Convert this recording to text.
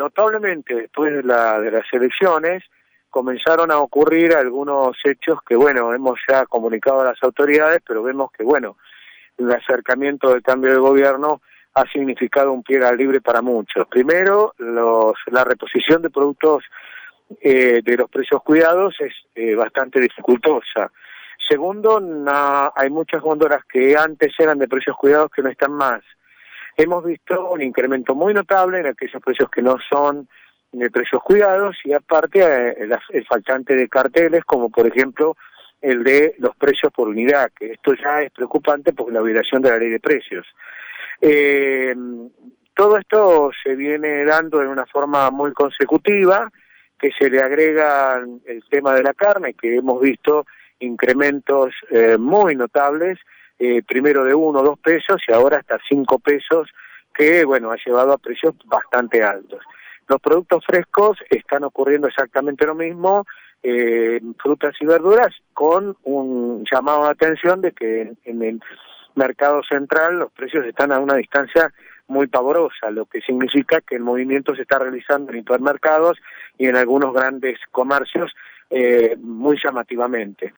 notablemente después de las elecciones comenzaron a ocurrir algunos hechos que, bueno, hemos ya comunicado a las autoridades, pero vemos que, bueno, el acercamiento del cambio de gobierno ha significado un pie al libre para muchos. Primero, la reposición de productos de los precios cuidados es bastante dificultosa. Segundo, hay muchas góndolas que antes eran de precios cuidados que no están más. Hemos visto un incremento muy notable en aquellos precios que no son de precios cuidados y aparte el faltante de carteles, como por ejemplo el de los precios por unidad, que esto ya es preocupante por la violación de la ley de precios. Todo esto se viene dando de una forma muy consecutiva, que se le agrega el tema de la carne, que hemos visto incrementos muy notables, primero de 1 o 2 pesos y ahora hasta 5 pesos, que bueno, ha llevado a precios bastante altos. Los productos frescos están ocurriendo exactamente lo mismo, frutas y verduras, con un llamado de atención de que en el mercado central los precios están a una distancia muy pavorosa, lo que significa que el movimiento se está realizando en hipermercados y en algunos grandes comercios muy llamativamente.